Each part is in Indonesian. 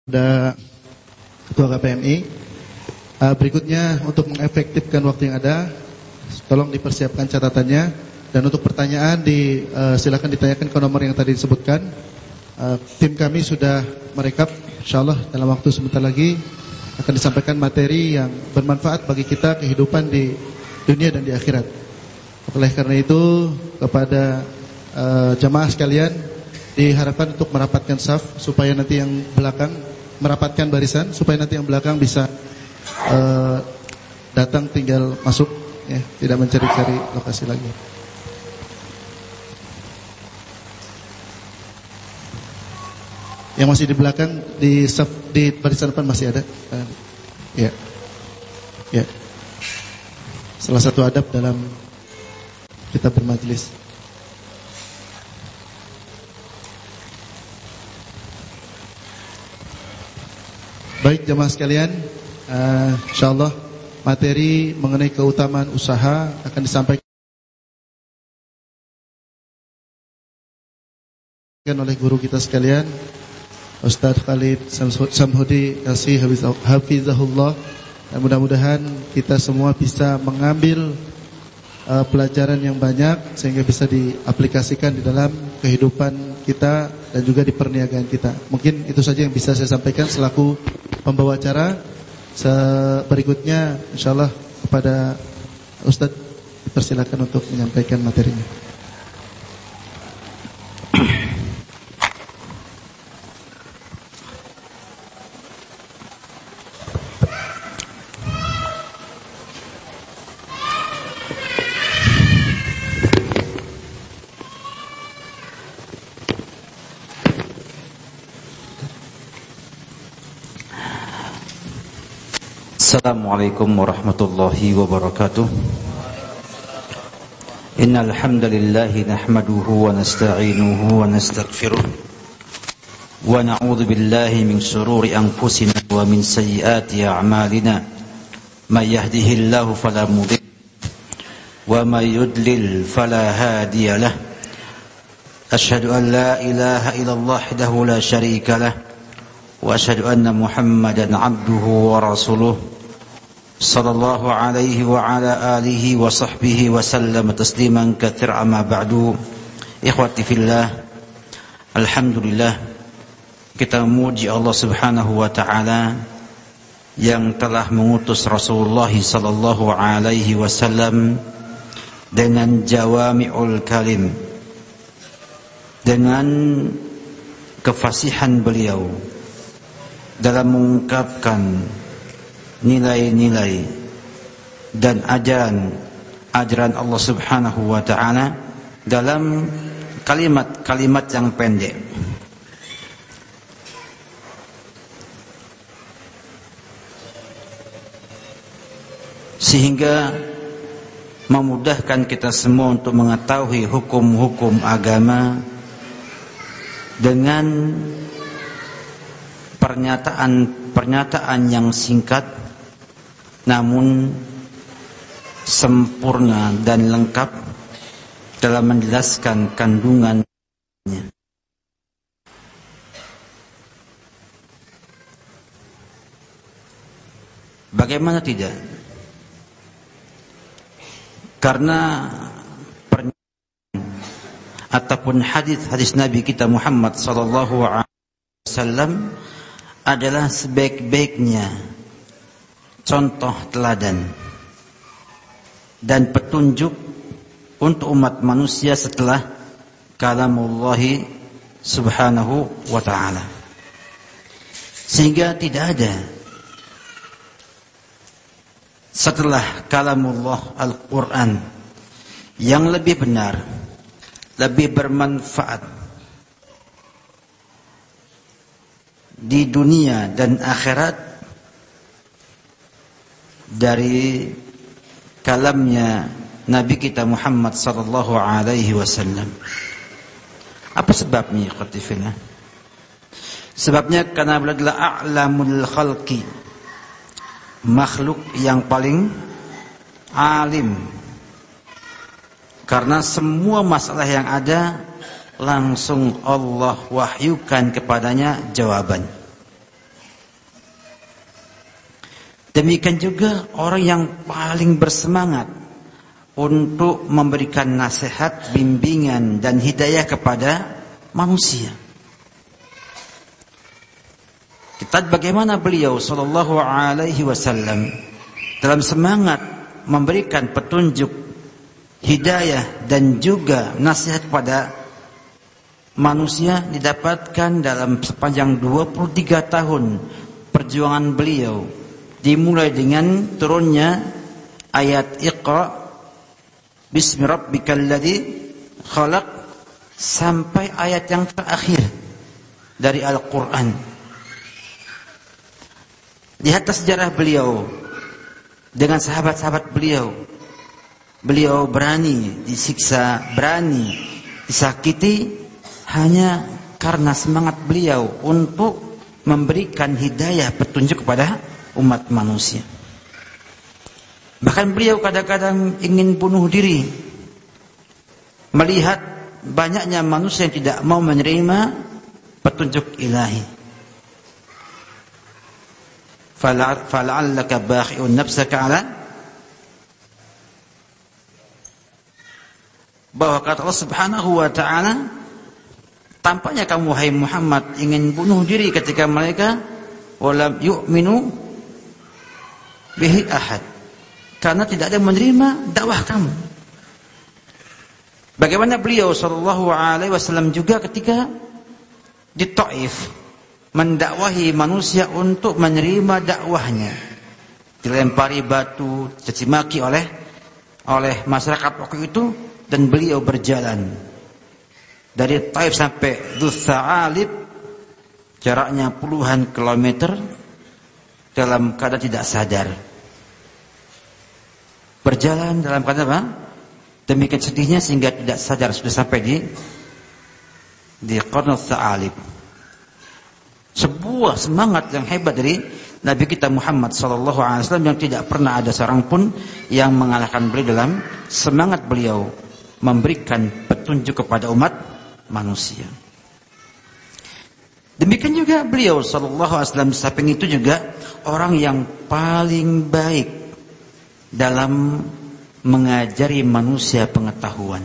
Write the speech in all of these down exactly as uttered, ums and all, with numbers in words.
Ada Ketua K P M I. uh, Berikutnya, untuk mengefektifkan waktu yang ada, tolong dipersiapkan catatannya. Dan untuk pertanyaan di, uh, silakan ditanyakan ke nomor yang tadi disebutkan. uh, Tim kami sudah merekap. InsyaAllah dalam waktu sebentar lagi akan disampaikan materi yang bermanfaat bagi kita, kehidupan di dunia dan di akhirat. Oleh karena itu, kepada uh, jamaah sekalian, diharapkan untuk merapatkan saf, supaya nanti yang belakang merapatkan barisan, supaya nanti yang belakang bisa uh, datang tinggal masuk, ya, tidak mencari-cari lokasi lagi. Yang masih di belakang, di saf, di barisan depan masih ada. Uh, ya, ya. Salah satu adab dalam kita bermajelis. Baik jemaah sekalian, uh, insyaallah materi mengenai keutamaan usaha akan disampaikan oleh guru kita sekalian, Ustaz Khalid Samhudi Kasih Hafizahullah. Dan mudah-mudahan kita semua bisa mengambil uh, pelajaran yang banyak sehingga bisa diaplikasikan di dalam kehidupan kita dan juga di perniagaan kita. Mungkin itu saja yang bisa saya sampaikan selaku pembawa acara. Berikutnya insyaallah kepada Ustadz dipersilakan untuk menyampaikan materinya. Assalamualaikum warahmatullahi wabarakatuh. Innal hamdalillah nahmaduhu wa nasta'inuhu wa nastaghfiruh wa na'udzu billahi min shururi anfusina wa min sayyiati a'malina. May yahdihillahu fala mudilla wa may yudlil fala hadiya lah. Asyhadu an la ilaha illallah wahdahu la syarika lah wa asyhadu anna Muhammadan 'abduhu wa rasuluh. Sallallahu alaihi wa ala alihi wa sahbihi wa sallam tasliman katsira amma ba'du. Ikhwati fillah, alhamdulillah, kita memuji Allah Subhanahu wa taala yang telah mengutus Rasulullah sallallahu alaihi wasallam dengan jawami'ul kalim, dengan kefasihan beliau dalam mengungkapkan nilai-nilai dan ajaran ajaran Allah Subhanahu wa taala dalam kalimat-kalimat yang pendek. Sehingga memudahkan kita semua untuk mengetahui hukum-hukum agama dengan pernyataan-pernyataan yang singkat namun sempurna dan lengkap dalam menjelaskan kandungannya. Bagaimana tidak? Karena pernyataan ataupun hadis-hadis Nabi kita Muhammad sallallahu alaihi wasallam adalah sebaik-baiknya contoh teladan dan petunjuk untuk umat manusia setelah kalamullah subhanahu wa ta'ala. Sehingga tidak ada setelah kalamullah Al-Quran yang lebih benar, lebih bermanfaat di dunia dan akhirat dari kalamnya Nabi kita Muhammad sallallahu alaihi wasallam. Apa sebabnya, ikhwatifillah? Sebabnya karena beliau adalah a'lamul khalqi, makhluk yang paling alim. Karena semua masalah yang ada langsung Allah wahyukan kepadanya jawaban. Demikian juga orang yang paling bersemangat untuk memberikan nasihat, bimbingan dan hidayah kepada manusia. Kita lihat bagaimana beliau sallallahu alaihi wasallam dalam semangat memberikan petunjuk, hidayah dan juga nasihat kepada manusia didapatkan dalam sepanjang dua puluh tiga tahun perjuangan beliau, dimulai dengan turunnya ayat Iqra bismi rabbikal ladzi khalaq sampai ayat yang terakhir dari Al-Qur'an. Lihat sejarah beliau dengan sahabat-sahabat beliau. Beliau berani disiksa, berani disakiti hanya karena semangat beliau untuk memberikan hidayah, petunjuk kepada umat manusia. Bahkan beliau kadang-kadang ingin bunuh diri melihat banyaknya manusia yang tidak mau menerima petunjuk ilahi. Fala'allaka bakhi'un nafsaka ala, bahwa kata Allah Subhanahu wa ta'ala, tampaknya kamu hai Muhammad ingin bunuh diri ketika mereka walam yu'minu bihi ahad, karena tidak ada yang menerima dakwah kamu. Bagaimana beliau sallallahu alaihi wasallam juga ketika di Taif mendakwahi manusia untuk menerima dakwahnya, dilempari batu, caci maki oleh oleh masyarakat waktu itu, dan beliau berjalan dari Taif sampai Dzusa'alib, jaraknya puluhan kilometer, dalam keadaan tidak sadar. Berjalan dalam keadaan apa? Demikian sedihnya sehingga tidak sadar sudah sampai di di Qarn Dzusa'alib. Sebuah semangat yang hebat dari Nabi kita Muhammad sallallahu alaihi wasallam yang tidak pernah ada seorang pun yang mengalahkan beliau dalam semangat beliau memberikan petunjuk kepada umat manusia. Demikian juga beliau sallallahu alaihi wasallam samping itu juga orang yang paling baik dalam mengajari manusia pengetahuan.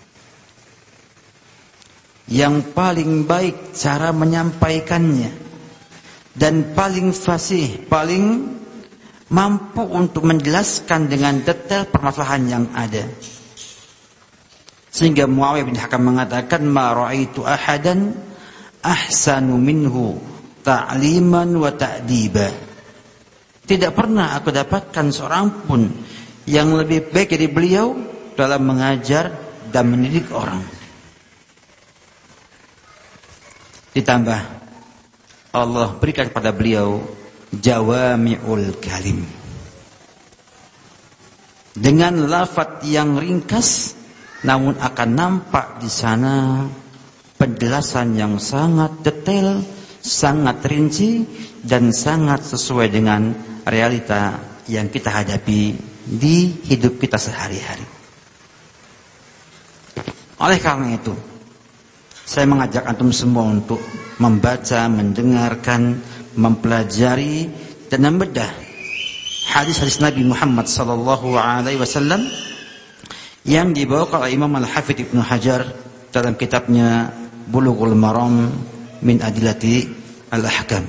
Yang paling baik cara menyampaikannya, dan paling fasih, paling mampu untuk menjelaskan dengan detail permasalahan yang ada. Sehingga Muawiyah bin Hakam mengatakan, ma ra'aitu ahadan ahsanu minhu ta'liman wa ta'diba. Tidak pernah aku dapatkan seorang pun yang lebih baik dari beliau dalam mengajar dan mendidik orang. Ditambah Allah berikan kepada beliau jawami'ul kalim, dengan lafaz yang ringkas namun akan nampak di sana penjelasan yang sangat detail, sangat rinci dan sangat sesuai dengan realita yang kita hadapi di hidup kita sehari-hari. Oleh karena itu, saya mengajak antum semua untuk membaca, mendengarkan, mempelajari dan membedah hadis-hadis Nabi Muhammad sallallahu alaihi wasallam yang dibawa oleh Imam Al-Hafidz Ibnu Hajar dalam kitabnya Bulughul Maram min Adillati Al-Ahkam.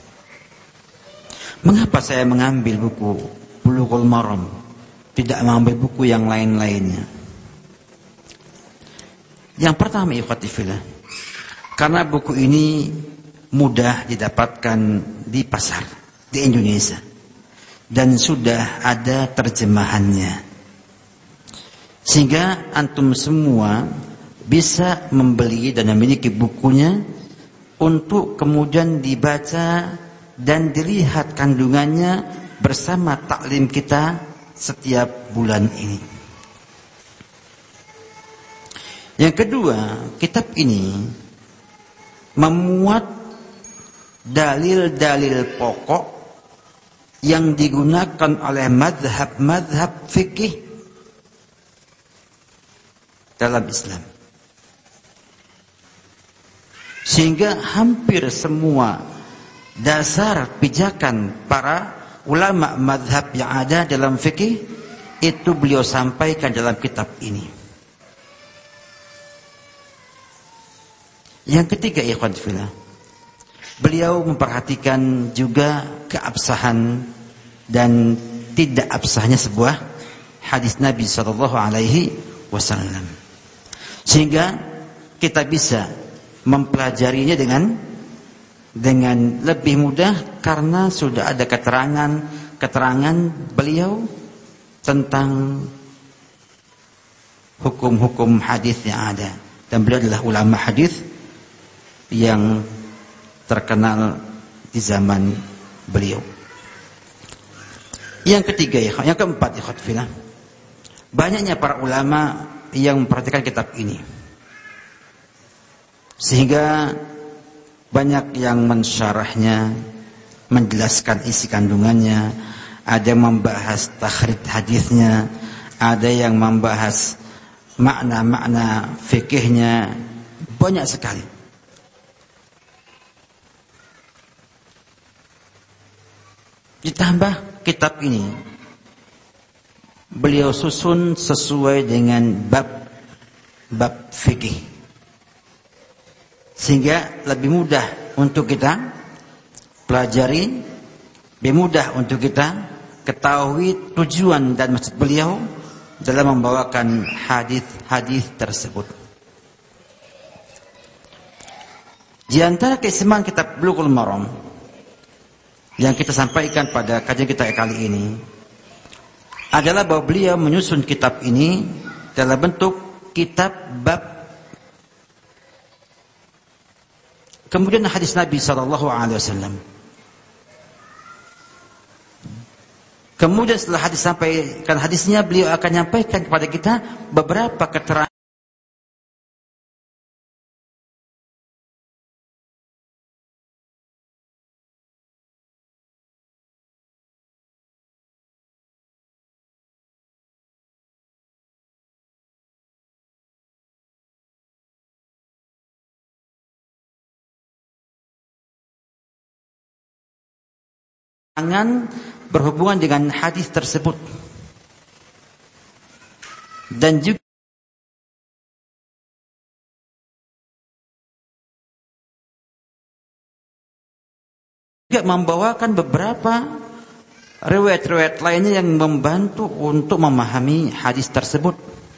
Mengapa saya mengambil buku Bulughul Maram, tidak mengambil buku yang lain-lainnya? Yang pertama, ikhwati fillah, karena buku ini mudah didapatkan di pasar di Indonesia dan sudah ada terjemahannya, sehingga antum semua bisa membeli dan memiliki bukunya untuk kemudian dibaca dan dilihat kandungannya bersama taklim kita setiap bulan ini. Yang kedua, kitab ini memuat dalil-dalil pokok yang digunakan oleh madhab-madhab fikih dalam Islam. Sehingga hampir semua dasar pijakan para ulama mazhab yang ada dalam fikih itu beliau sampaikan dalam kitab ini. Yang ketiga, ikhwan fillah, beliau memperhatikan juga keabsahan dan tidak absahnya sebuah hadis Nabi sallallahu alaihi wasallam, sehingga kita bisa mempelajarinya dengan dengan lebih mudah karena sudah ada keterangan keterangan beliau tentang hukum-hukum hadis yang ada, dan beliau adalah ulama hadis yang terkenal di zaman beliau. Yang ketiga, yang keempat, ikhwan fillah, banyaknya para ulama yang memperhatikan kitab ini, sehingga banyak yang mensyarahnya, menjelaskan isi kandungannya, ada yang membahas takhrij hadisnya, ada yang membahas makna-makna fikihnya, banyak sekali. Ditambah kitab ini beliau susun sesuai dengan bab bab fikih, sehingga lebih mudah untuk kita pelajari, lebih mudah untuk kita ketahui tujuan dan maksud beliau dalam membawakan hadis-hadis tersebut. Di antara keistimewaan kitab Bulughul Maram yang kita sampaikan pada kajian kita kali ini adalah bahwa beliau menyusun kitab ini dalam bentuk kitab bab. Kemudian hadis Nabi sallallahu alaihi wasallam. Kemudian setelah hadis sampaikan hadisnya, beliau akan menyampaikan kepada kita beberapa keterangan berhubungan dengan hadis tersebut, dan juga membawakan beberapa riwayat-riwayat lainnya yang membantu untuk memahami hadis tersebut.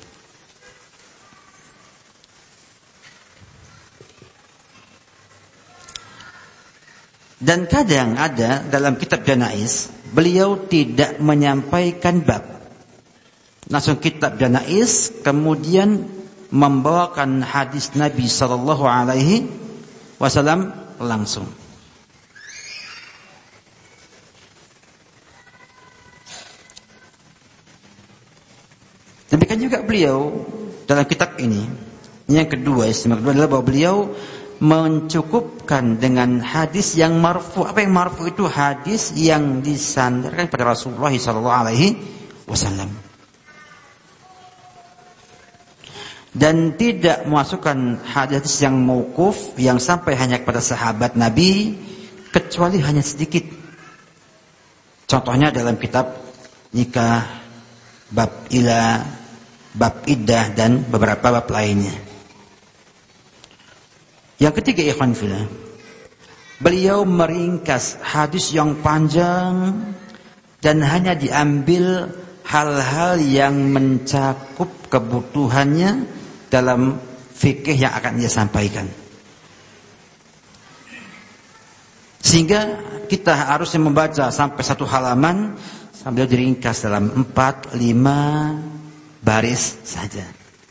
Dan kadang ada dalam kitab Janaiz, beliau tidak menyampaikan bab, langsung kitab Janaiz, kemudian membawakan hadis Nabi sallallahu alaihi wasallam langsung. Demikian juga beliau dalam kitab ini. Yang kedua, istimewa kedua adalah bahwa beliau mencukupkan dengan hadis yang marfu. Apa yang marfu itu? Hadis yang disandarkan pada Rasulullah sallallahu alaihi wasallam, dan tidak memasukkan hadis yang mauquf yang sampai hanya kepada sahabat Nabi, kecuali hanya sedikit. Contohnya dalam kitab nikah, bab ila, bab iddah, dan beberapa bab lainnya. Yang ketiga, ikhwan fillah, beliau meringkas hadis yang panjang dan hanya diambil hal-hal yang mencakup kebutuhannya dalam fikih yang akan dia sampaikan, sehingga kita harusnya membaca sampai satu halaman sambil diringkas dalam empat lima baris saja,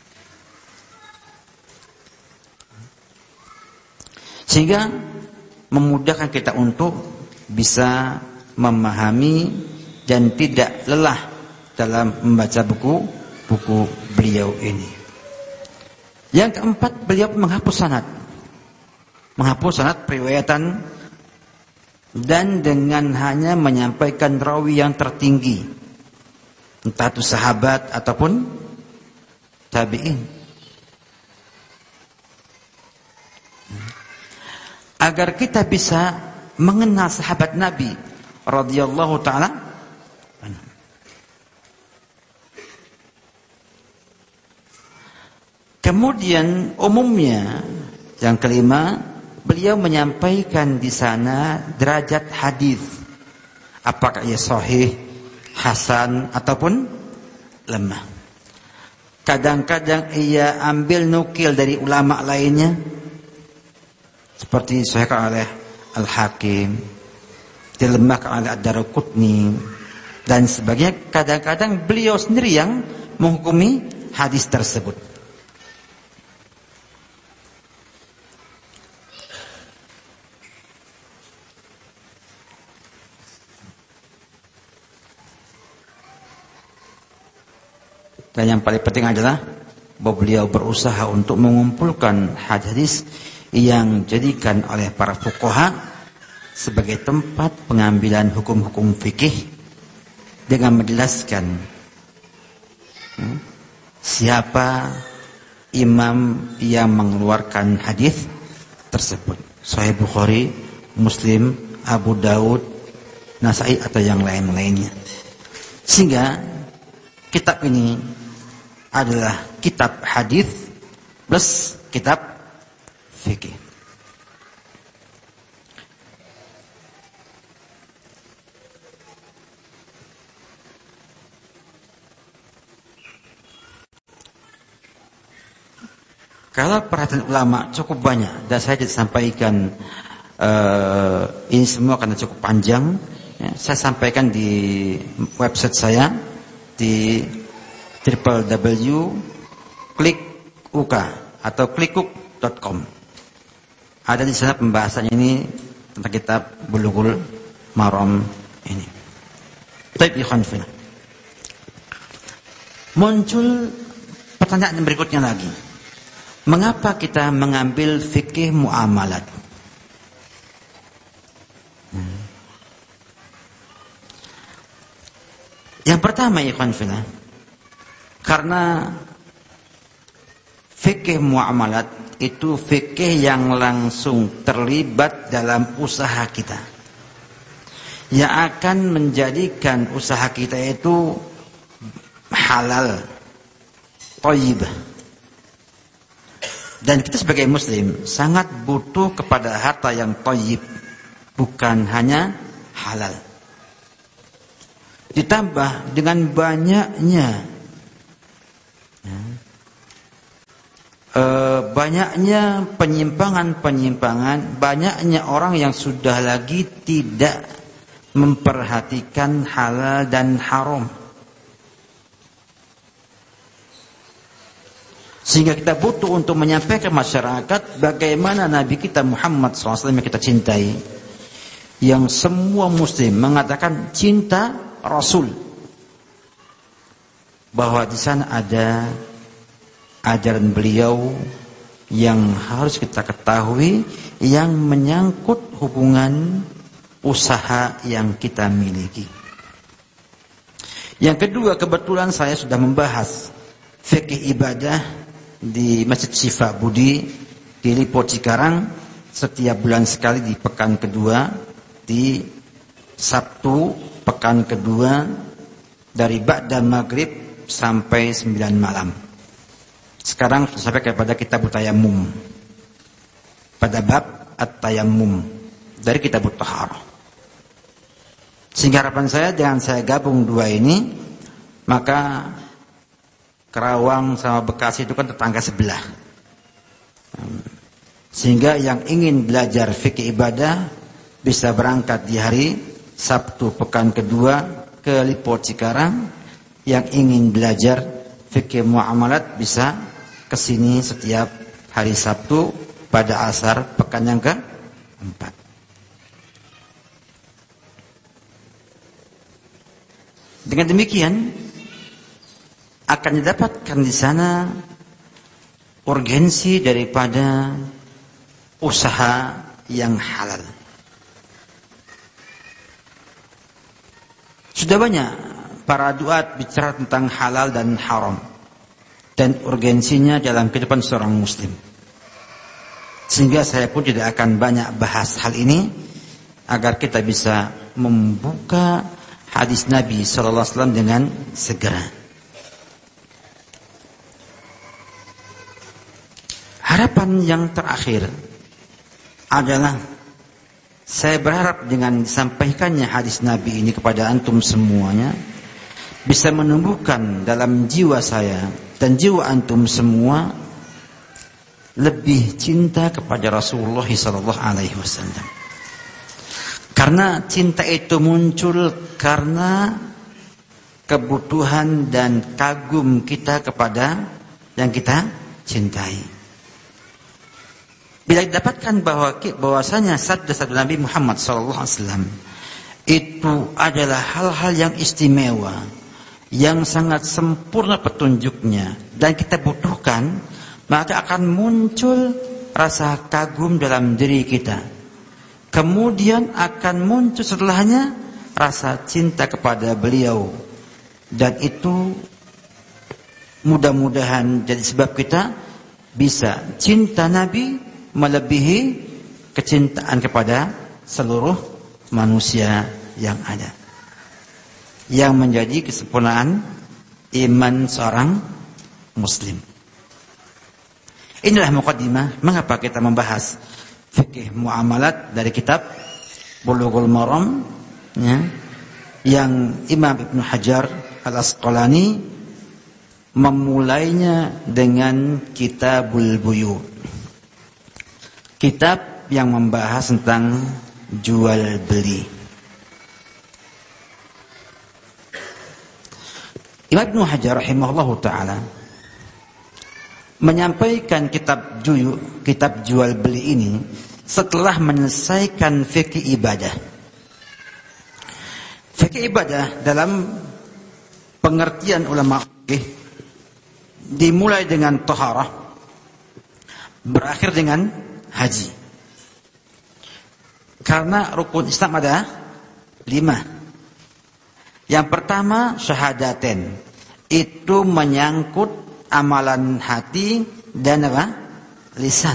sehingga memudahkan kita untuk bisa memahami dan tidak lelah dalam membaca buku-buku beliau ini. Yang keempat, beliau menghapus sanad, menghapus sanad periwayatan, dan dengan hanya menyampaikan rawi yang tertinggi, entah itu sahabat ataupun tabi'in, agar kita bisa mengenal sahabat Nabi radhiyallahu taala anhu. Kemudian umumnya yang kelima, beliau menyampaikan di sana derajat hadis, apakah ia sahih, hasan ataupun lemah. Kadang-kadang ia ambil nukil dari ulama lainnya, seperti disahihkan oleh Al-Hakim, dilemahkan oleh Ad-Daraqutni dan sebagainya. Kadang-kadang beliau sendiri yang menghukumi hadis tersebut. Dan yang paling penting adalah bahwa beliau berusaha untuk mengumpulkan hadis yang dijadikan oleh para fuqaha sebagai tempat pengambilan hukum-hukum fikih dengan menjelaskan hmm, siapa imam yang mengeluarkan hadis tersebut. Sahih Bukhari, Muslim, Abu Daud, Nasai atau yang lain-lainnya. Sehingga kitab ini adalah kitab hadis plus kitab fikih. Kalau perhatian ulama cukup banyak dan saya sampaikan uh, ini semua karena cukup panjang, ya, saya sampaikan di website saya di w w w titik klik u k atau klikuk titik com. Ada di sana pembahasan ini tentang kitab Bulughul Maram ini. Baik, ikhwan fillah. Muncul pertanyaan berikutnya lagi. Mengapa kita mengambil fikih muamalat? Hmm. Yang pertama, ikhwan fillah, karena fikih muamalat itu fikih yang langsung terlibat dalam usaha kita, yang akan menjadikan usaha kita itu halal, thayyibah. Dan kita sebagai muslim sangat butuh kepada harta yang thayyib, bukan hanya halal. Ditambah dengan banyaknya ya, e, banyaknya penyimpangan-penyimpangan, banyaknya orang yang sudah lagi tidak memperhatikan halal dan haram. Sehingga kita butuh untuk menyampaikan masyarakat bagaimana Nabi kita Muhammad shallallahu alaihi wasallam yang kita cintai, yang semua muslim mengatakan cinta Rasul, bahwa di sana ada ajaran beliau yang harus kita ketahui, yang menyangkut hubungan usaha yang kita miliki. Yang kedua, kebetulan saya sudah membahas fikih ibadah di Masjid Syifa Budi di Lipo Cikarang setiap bulan sekali di pekan kedua, di Sabtu pekan kedua dari ba'da maghrib sampai sembilan malam. Sekarang sampai kepada kitab tayammum, pada bab at-tayammum dari kitab taharah. Sehingga harapan saya dengan saya gabung dua ini, maka Kerawang sama Bekasi itu kan tetangga sebelah. Sehingga yang ingin belajar fikih ibadah bisa berangkat di hari Sabtu pekan kedua ke Lipo Cikarang. Yang ingin belajar fikih muamalat bisa ke sini setiap hari Sabtu pada asar pekan yang keempat. Dengan demikian akan didapatkan di sana urgensi daripada usaha yang halal. Sudah banyak para duat bicara tentang halal dan haram dan urgensinya dalam kehidupan seorang muslim. Sehingga saya pun tidak akan banyak bahas hal ini agar kita bisa membuka hadis Nabi sallallahu alaihi wasallam dengan segera. Harapan yang terakhir adalah saya berharap dengan disampaikannya hadis Nabi ini kepada antum semuanya bisa menumbuhkan dalam jiwa saya dan jiwa antum semua lebih cinta kepada Rasulullah sallallahu alaihi wasallam. Karena cinta itu muncul karena kebutuhan dan kagum kita kepada yang kita cintai. Bila didapatkan bahwa bahwasanya sabda-sabda Nabi Muhammad sallallahu alaihi wasallam itu adalah hal-hal yang istimewa, yang sangat sempurna petunjuknya dan kita butuhkan, maka akan muncul rasa kagum dalam diri kita. Kemudian akan muncul setelahnya rasa cinta kepada beliau. Dan itu mudah-mudahan jadi sebab kita bisa cinta Nabi melebihi kecintaan kepada seluruh manusia yang ada. Yang menjadi kesempurnaan iman seorang muslim. Inilah muqaddimah mengapa kita membahas fikih muamalat dari kitab Bulughul Maram, ya, yang Imam Ibnu Hajar Al-Asqalani memulainya dengan Kitabul Buyu. Kitab yang membahas tentang jual beli. Imam Ibnu Hajar rahimahullahu taala menyampaikan kitab juyu, kitab jual beli ini setelah menyelesaikan fikih ibadah. Fikih ibadah dalam pengertian ulama fikih dimulai dengan taharah, berakhir dengan haji. Karena rukun Islam ada lima. Yang pertama syahadaten, itu menyangkut amalan hati dan apa? Lisan.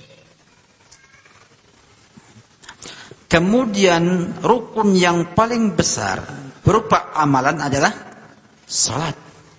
Kemudian rukun yang paling besar berupa amalan adalah salat.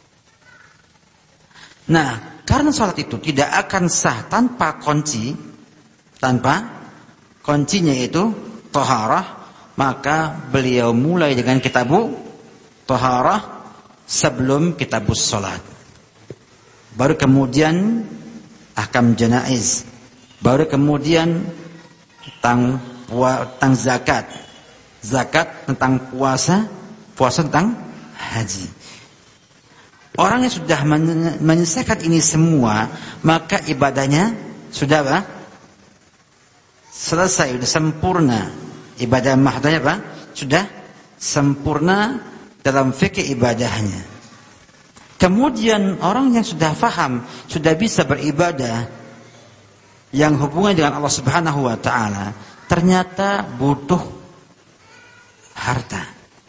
Nah, karena salat itu tidak akan sah tanpa kunci, tanpa kuncinya itu taharah, maka beliau mulai dengan kitabu taharah sebelum kitabus salat. Baru kemudian ahkam janaiz, baru kemudian tentang tentang zakat, zakat tentang puasa, puasa tentang haji. Orang yang sudah menyelesaikan ini semua, maka ibadahnya sudah apa? Selesai, sudah sempurna. Ibadah mahdanya apa? Sudah sempurna dalam fikih ibadahnya. Kemudian orang yang sudah faham, sudah bisa beribadah yang hubungannya dengan Allah Subhanahu wa taala, ternyata butuh harta.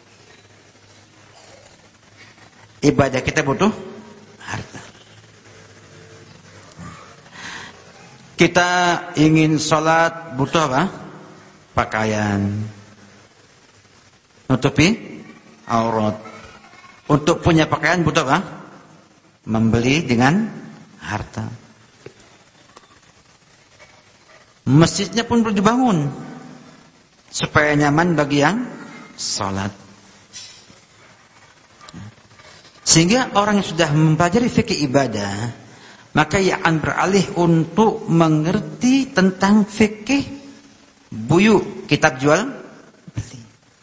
Ibadah kita butuh harta. Kita ingin sholat butuh apa? Pakaian, nutupi aurat. Untuk punya pakaian butuh apa? Membeli dengan harta. Masjidnya pun perlu dibangun supaya nyaman bagi yang sholat. Sehingga orang yang sudah mempelajari fikih ibadah, maka ia akan beralih untuk mengerti tentang fikih buyu, kitab jual beli.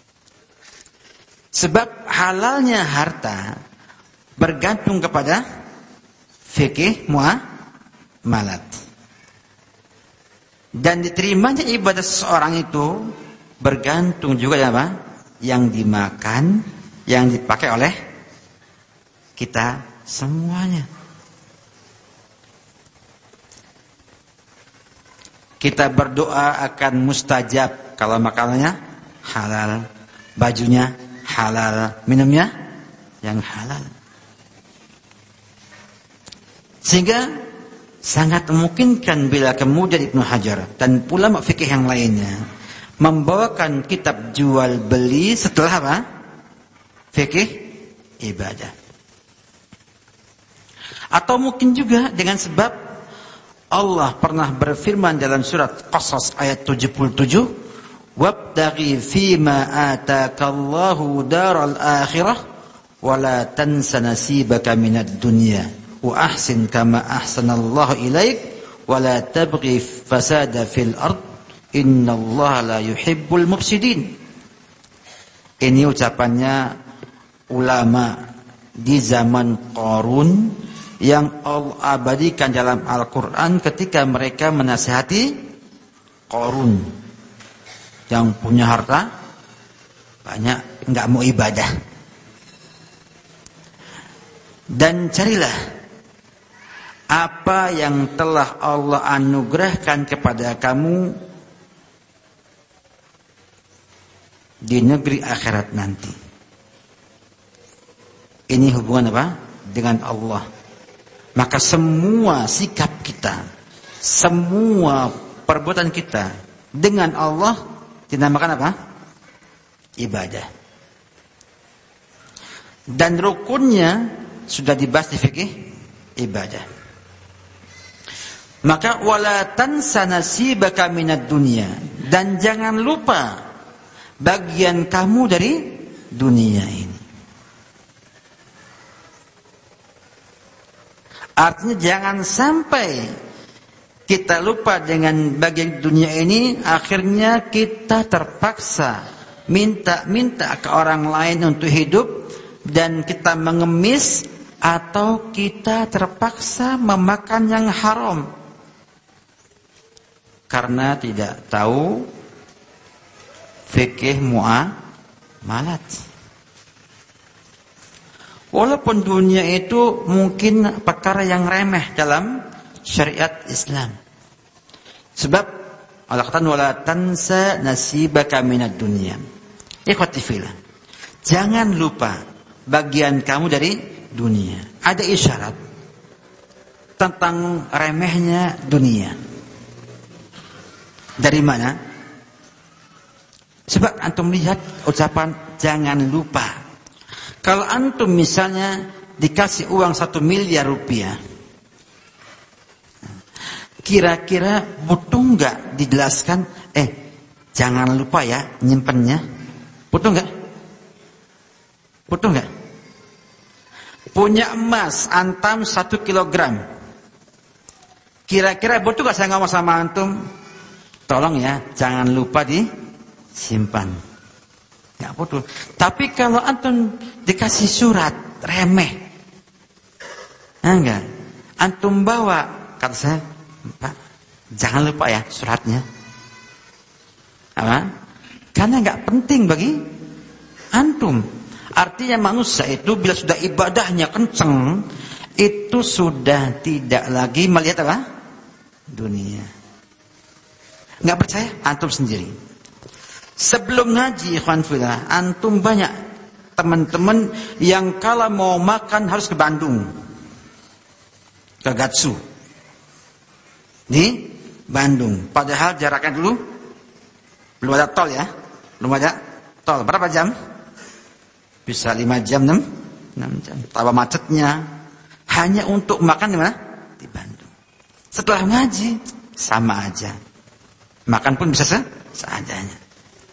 Sebab halalnya harta bergantung kepada fikih muamalat. Dan diterimanya ibadah seseorang itu bergantung juga apa? Yang dimakan, yang dipakai oleh kita semuanya. Kita berdoa akan mustajab kalau makanannya halal, bajunya halal, minumnya yang halal. Sehingga sangat memungkinkan bila kemudian Ibnu Hajar dan ulama fikih yang lainnya membawakan kitab jual beli setelah apa? Fikih ibadah. Atau mungkin juga dengan sebab Allah pernah berfirman dalam surat Qasas ayat tujuh puluh tujuh, wabtaghi fima atakallahu daral akhirah wa la tansa nasibaka minad dunya wa ahsin kama ahsanallahu ilaik wa la tabghi fasada fil ard innallaha la yuhibbul mufsidin. Ini ucapannya ulama di zaman Qarun yang Allah abadikan dalam Al-Quran ketika mereka menasihati Qarun yang punya harta banyak, enggak mau ibadah. Dan carilah apa yang telah Allah anugerahkan kepada kamu di negeri akhirat nanti. Ini hubungan apa? Dengan Allah. Maka semua sikap kita, semua perbuatan kita dengan Allah dinamakan apa? Ibadah. Dan rukunnya sudah dibahas di fikih ibadah. Maka wala tansa nasibaka minad dunya, dan jangan lupa bagian kamu dari dunia ini. Artinya jangan sampai kita lupa dengan bagian dunia ini, akhirnya kita terpaksa minta-minta ke orang lain untuk hidup, dan kita mengemis atau kita terpaksa memakan yang haram karena tidak tahu fikih muamalat. Walaupun dunia itu mungkin perkara yang remeh dalam syariat Islam. Sebab Allah kata wala tansa nasibaka minad dunya. Ikhwati fillah. Jangan lupa bagian kamu dari dunia. Ada isyarat tentang remehnya dunia. Dari mana? Sebab antum lihat ucapan jangan lupa. Kalau antum misalnya dikasih uang satu miliar rupiah, kira-kira butuh nggak dijelaskan? Eh, jangan lupa ya nyimpennya. Butuh nggak? Butuh nggak? Punya emas antam satu kilogram. Kira-kira butuh nggak saya ngomong sama antum? Tolong ya, jangan lupa disimpan. Nggak butuh. Tapi kalau antum dikasih surat remeh, nah enggak, antum bawa, kata saya, Pak, jangan lupa ya suratnya. Apa? Karena nggak penting bagi antum. Artinya manusia itu bila sudah ibadahnya kenceng, itu sudah tidak lagi melihat apa? Dunia. Nggak percaya? Antum sendiri. Sebelum ngaji, ikhwan fillah, antum banyak teman-teman yang kalau mau makan harus ke Bandung, ke Gatsu, di Bandung. Padahal jaraknya dulu belum ada tol ya, belum ada tol. Berapa jam? Bisa lima jam, enam, enam jam. Tambah macetnya. Hanya untuk makan di mana? Di Bandung. Setelah ngaji sama aja, makan pun bisa seadanya.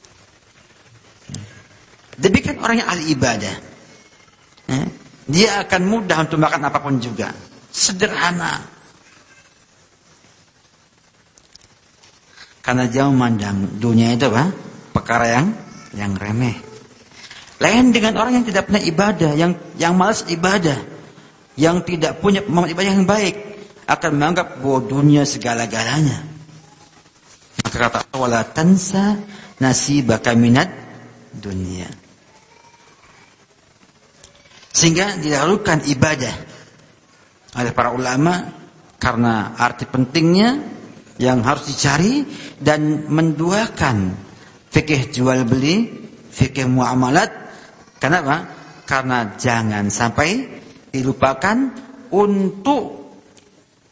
Demikian orang yang ahli ibadah, eh, dia akan mudah untuk makan apapun juga, sederhana. Karena jauh memandang dunia itu apa? Perkara yang yang remeh. Lain dengan orang yang tidak pernah ibadah, yang yang malas ibadah, yang tidak punya pemahaman ibadah yang baik, akan menganggap bahwa dunia segala-galanya. Maka kata Allah, wala tansa nasibaka minad dunia. Sehingga didahulukan ibadah oleh para ulama karena arti pentingnya yang harus dicari, dan menduakan fikih jual beli, fikih muamalat. Kenapa? Karena jangan sampai dilupakan untuk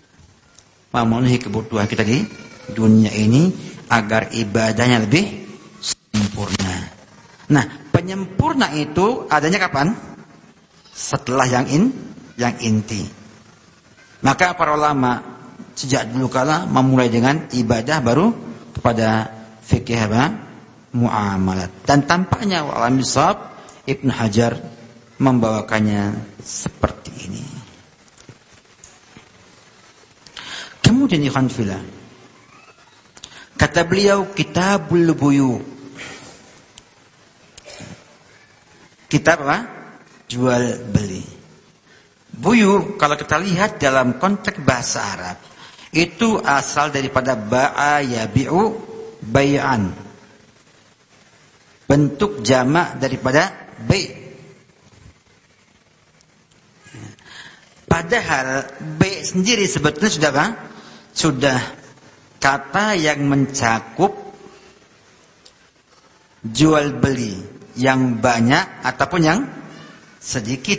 memenuhi kebutuhan kita di dunia ini agar ibadahnya lebih penyempurna. Nah, penyempurna itu adanya kapan? Setelah yang in, yang inti. Maka para ulama sejak dulu kala memulai dengan ibadah baru kepada fikih apa? Muamalat. Dan tampaknya walam bisawab Ibnu Hajar membawakannya seperti ini. Kemudian ikhwan fillah, kata beliau kitabul buyu. Kitab apa? Jual beli. Buyu kalau kita lihat dalam konteks bahasa Arab itu asal daripada ba'a yabi'u bay'an. Bentuk jamak daripada bay'. Padahal bay' sendiri sebetulnya sudah apa? Sudah kata yang mencakup jual beli yang banyak ataupun yang sedikit.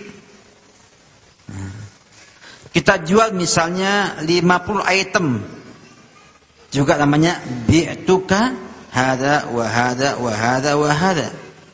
Kita jual misalnya lima puluh item, juga namanya bi'tuka hada wa hada wa hada wa hada.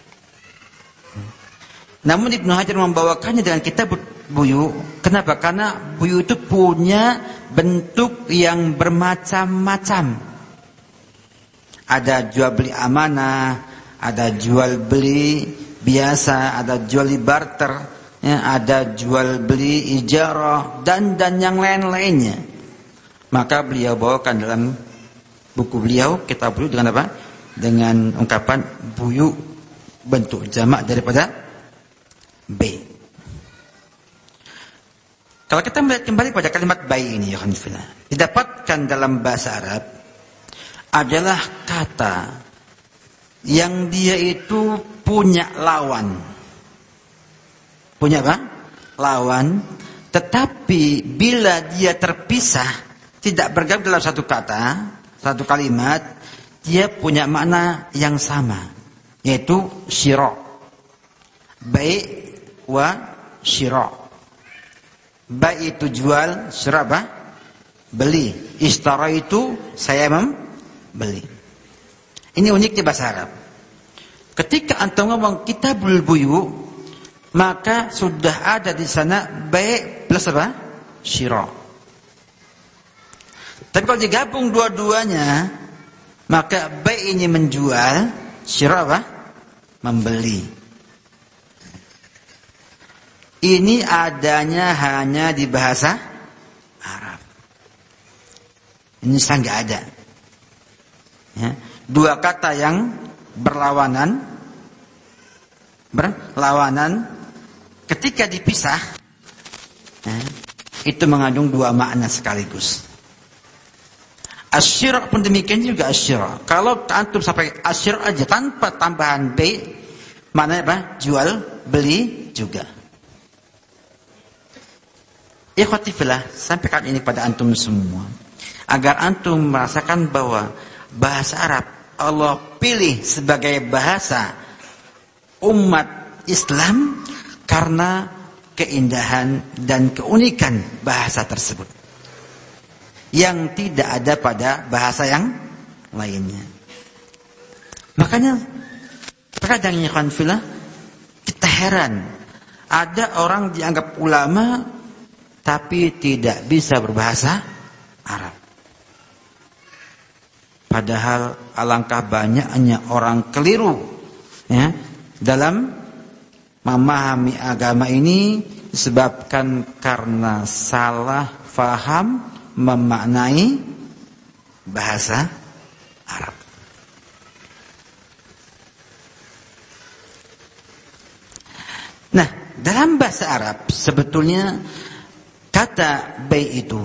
Namun Ibnu Hajar membawakannya dengan kitab buyu. Kenapa? Karena buyu itu punya bentuk yang bermacam-macam. Ada jual beli amanah, ada jual beli biasa, ada jual beli barter, ya, ada jual beli ijarah dan dan yang lain-lainnya. Maka beliau bawakan dalam buku beliau kitab buyu dengan apa? Dengan ungkapan buyu, bentuk jamak daripada B. Kalau kita melihat kembali pada kalimat bay ini, ya khonfillah, didapatkan dalam bahasa Arab adalah kata yang dia itu punya lawan. Punya apa? Lawan. Tetapi bila dia terpisah, tidak bergabung dalam satu kata, satu kalimat, dia punya makna yang sama, yaitu syira'. Bai' wa syira'. Bai' itu jual, syira' apa? Beli. Ishtara itu saya membeli. Ini unik di bahasa Arab. Ketika antum ngomong kitabul buyu, maka sudah ada di sana bai' plus apa? Syira'. Tapi kalau digabung dua-duanya, maka bai' ini menjual, syira' apa? Membeli. Ini adanya hanya di bahasa Arab. Ini saya nggak ada. Ya. Dua kata yang berlawanan, berlawanan, ketika dipisah, ya, itu mengandung dua makna sekaligus. Asyira' pun demikian juga asyira'. Kalau antum sampai asyira' aja tanpa tambahan b, maknanya apa? Jual, beli juga. Ikhwati fillah, sampaikan ini pada antum semua agar antum merasakan bahwa bahasa Arab Allah pilih sebagai bahasa umat Islam karena keindahan dan keunikan bahasa tersebut yang tidak ada pada bahasa yang lainnya. Makanya terkadang ikhwan fillah kita heran, ada orang dianggap ulama tapi tidak bisa berbahasa Arab. Padahal alangkah banyaknya orang keliru, ya, dalam memahami agama ini disebabkan karena salah faham memaknai bahasa Arab. Nah, dalam bahasa Arab sebetulnya kata bay itu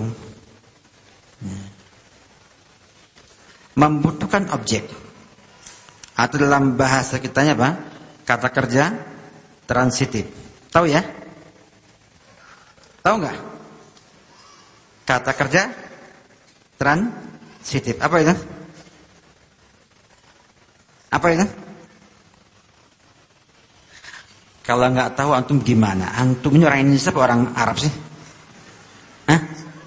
membutuhkan objek. Atau dalam bahasa kitanya apa? Kata kerja transitif. Tahu ya? Tahu nggak? Kata kerja transitif. Apa itu? Apa itu? Kalau nggak tahu antum gimana? Antum ini orang Indonesia apa orang Arab sih? Hah?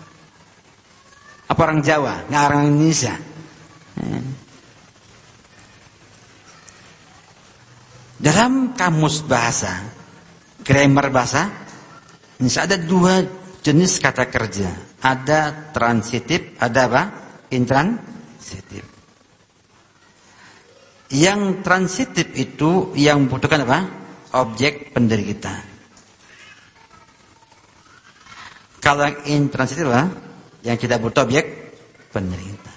Apa orang Jawa? Nggak orang Indonesia. Dalam kamus bahasa, grammar bahasa, ini ada dua jenis kata kerja. Ada transitif, ada apa? Intransitif. Yang transitif itu yang membutuhkan apa? Objek penderita. Kalau yang intransitif apa? Yang tidak butuh objek penderita.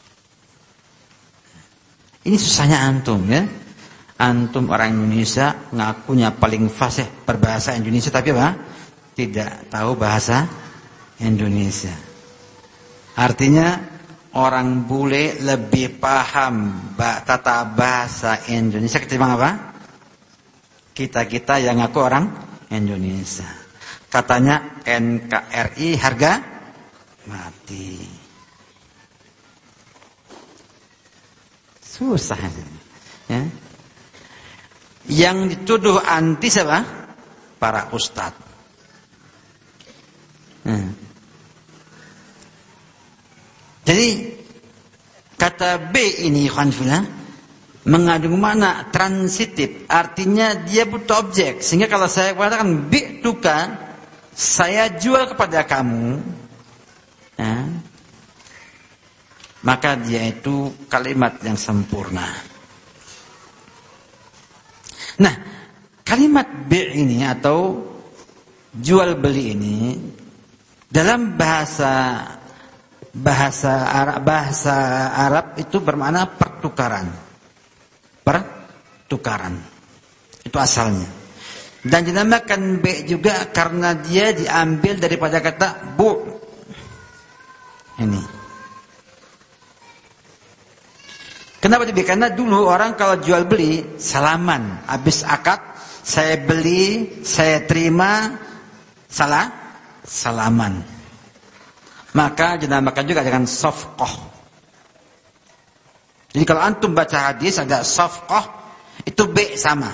Ini susahnya antum ya. Antum orang Indonesia ngakunya paling fasih berbahasa Indonesia, tapi apa? Tidak tahu bahasa Indonesia. Artinya orang bule lebih paham tata bahasa Indonesia ketimbang apa? Kita-kita yang ngaku orang Indonesia. Katanya N K R I harga mati. Susah ya. Yang dituduh anti siapa? Para ustadz. Hmm. Jadi kata B ini khanfillah mengandung makna transitif, artinya dia butuh objek. Sehingga kalau saya katakan B tuka, saya jual kepada kamu, ya, maka dia itu kalimat yang sempurna. Nah, kalimat B ini atau jual beli ini dalam bahasa bahasa Arab bahasa Arab itu bermakna pertukaran. Pertukaran. Itu asalnya. Dan dinamakan B juga karena dia diambil daripada kata bu. Ini. Kenapa demikian? Karena dulu orang kalau jual beli salaman, habis akad saya beli, saya terima, salah salaman. Maka dinamakan juga dengan safqah. Jadi kalau antum baca hadis ada safqah, itu B sama.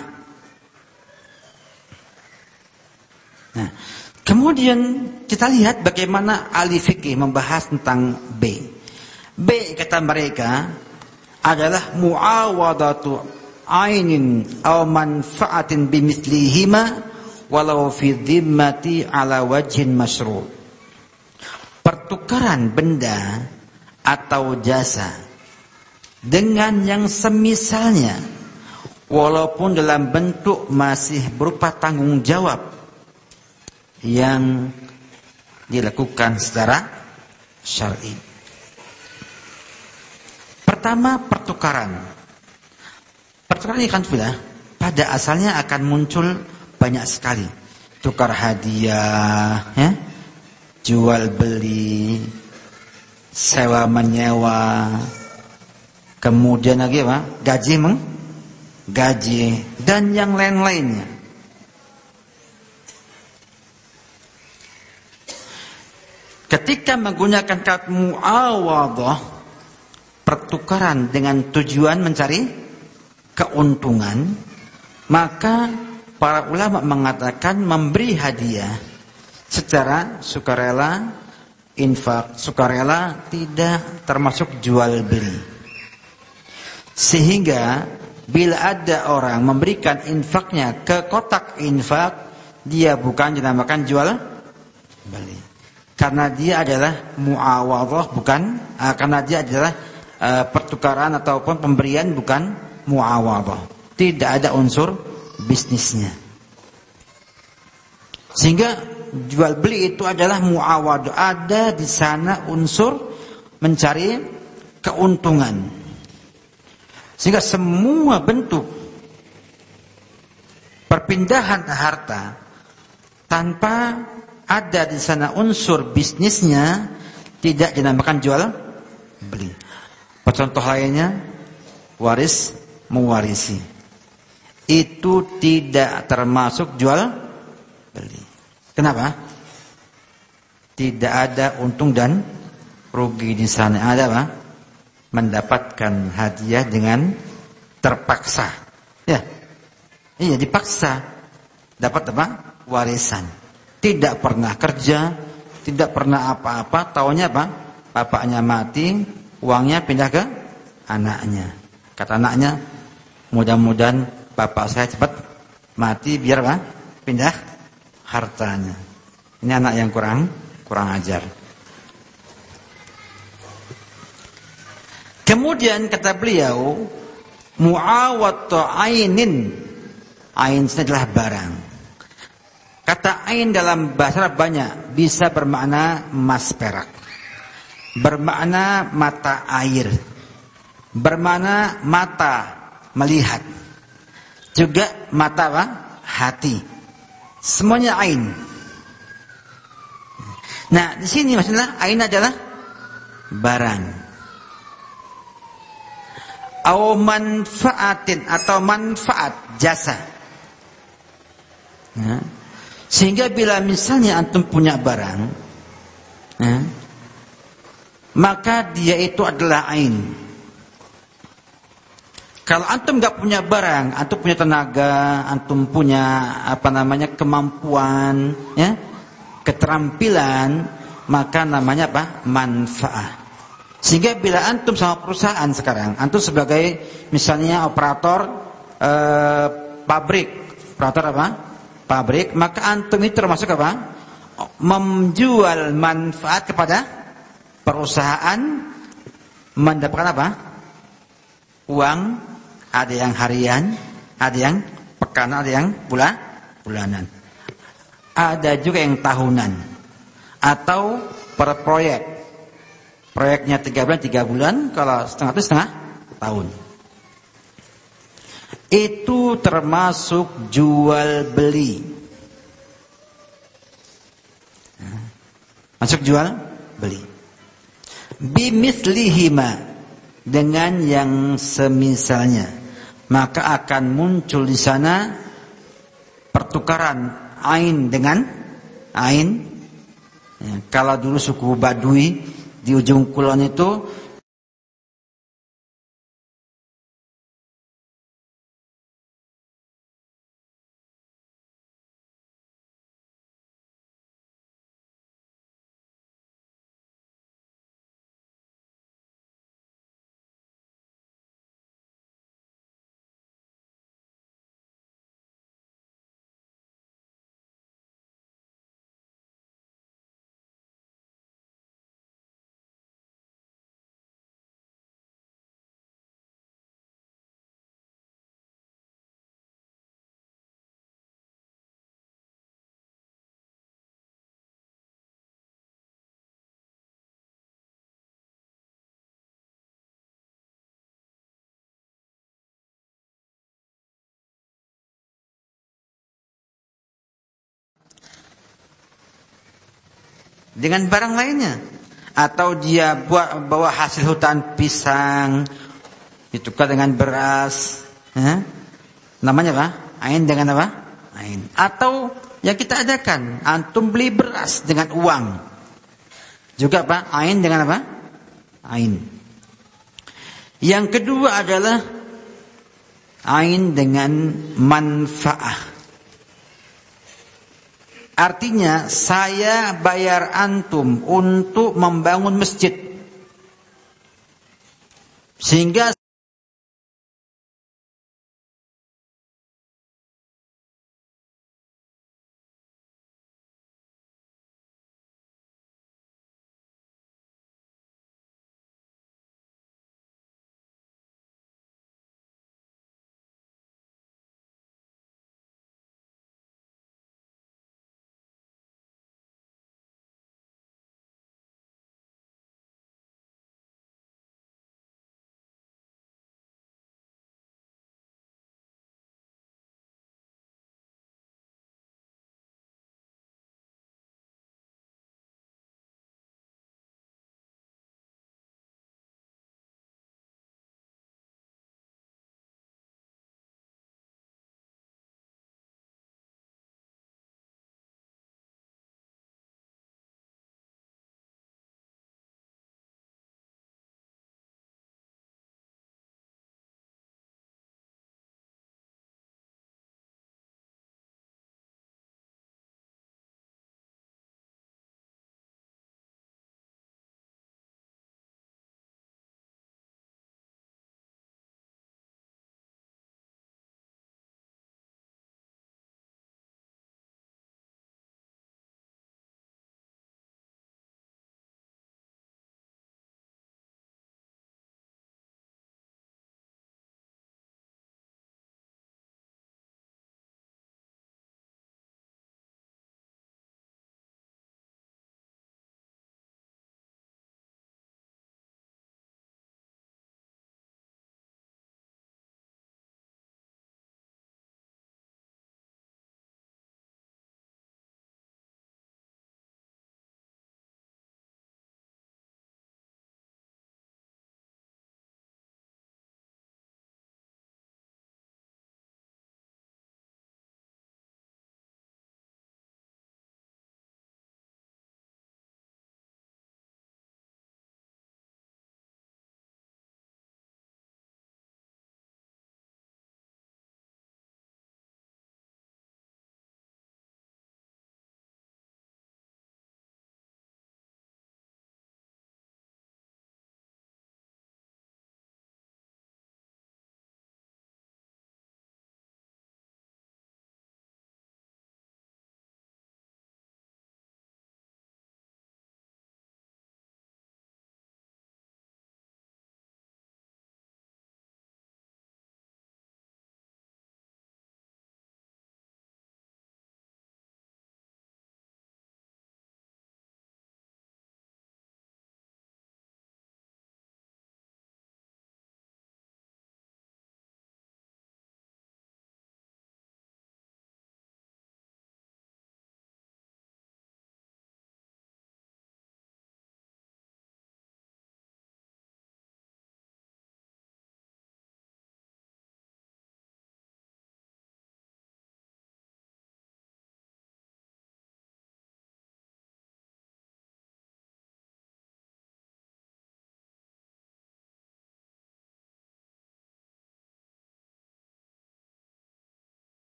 Nah, kemudian kita lihat bagaimana ahli fikih membahas tentang B. B kata mereka adalah muawadatu ainin aw manfaatin bimithlihima walau fi dhimmati ala wajhin masyru'. Pertukaran benda atau jasa dengan yang semisalnya walaupun dalam bentuk masih berupa tanggung jawab yang dilakukan secara syar'i. Pertama, pertukaran. Pertukaran ini kan sudah pada asalnya akan muncul banyak sekali. Tukar hadiah, ya, jual beli, sewa menyewa, kemudian lagi apa? Gaji meng, gaji dan yang lain-lainnya. Ketika menggunakan kata muawadhah, pertukaran dengan tujuan mencari keuntungan, maka para ulama mengatakan memberi hadiah secara sukarela, infak sukarela tidak termasuk jual beli. Sehingga bila ada orang memberikan infaknya ke kotak infak, dia bukan dinamakan jual beli, karena dia adalah muawadhah, bukan uh, karena dia adalah Uh, pertukaran ataupun pemberian, bukan muawadhah. Tidak ada unsur bisnisnya. Sehingga jual beli itu adalah muawadhah. Ada di sana unsur mencari keuntungan. Sehingga semua bentuk perpindahan harta tanpa ada di sana unsur bisnisnya tidak dinamakan jual beli. Contoh lainnya, waris mewarisi, itu tidak termasuk jual beli. Kenapa? Tidak ada untung dan rugi di sana. Ada apa? Mendapatkan hadiah dengan terpaksa. Ya, iya dipaksa. Dapat apa? Warisan. Tidak pernah kerja, tidak pernah apa-apa. Taunya apa? Bapaknya mati, uangnya pindah ke anaknya. Kata anaknya, mudah-mudahan bapak saya cepat mati biar apa? Pindah hartanya. Ini anak yang kurang kurang ajar. Kemudian kata beliau, mu'awatu ainin. Ain itu adalah barang. Kata ain dalam bahasa Arab banyak, bisa bermakna emas perak, bermakna mata air, bermakna mata melihat, juga mata apa? Hati. Semuanya ain. Nah, di sini maksudnya ain adalah barang. Au manfaatin atau manfaat jasa. Nah, sehingga bila misalnya antum punya barang, nah, maka dia itu adalah ain. Kalau antum nggak punya barang, antum punya tenaga, antum punya apa namanya kemampuan, ya, keterampilan, maka namanya apa? Manfaat. Sehingga bila antum sama perusahaan sekarang, antum sebagai misalnya operator eh, pabrik, operator apa? Pabrik, maka antum itu termasuk apa? Menjual manfaat kepada perusahaan, mendapatkan apa? Uang, ada yang harian, ada yang pekan, ada yang bulan, bulanan. Ada juga yang tahunan atau per proyek. Proyeknya tiga bulan, tiga bulan, kalau setengah itu setengah tahun. Itu termasuk jual beli. Masuk jual beli. Bimithlihima, dengan yang semisalnya, maka akan muncul di sana pertukaran ain dengan ain. Ya, kalau dulu suku Badui di ujung kulon itu dengan barang lainnya, atau dia buat bawa hasil hutan pisang ditukar dengan beras, ya? Namanya apa? Ain dengan apa? Ain. Atau yang kita adakan, antum beli beras dengan uang, juga apa? Ain dengan apa? Ain. Yang kedua adalah ain dengan manfaat. Artinya saya bayar antum untuk membangun masjid, sehingga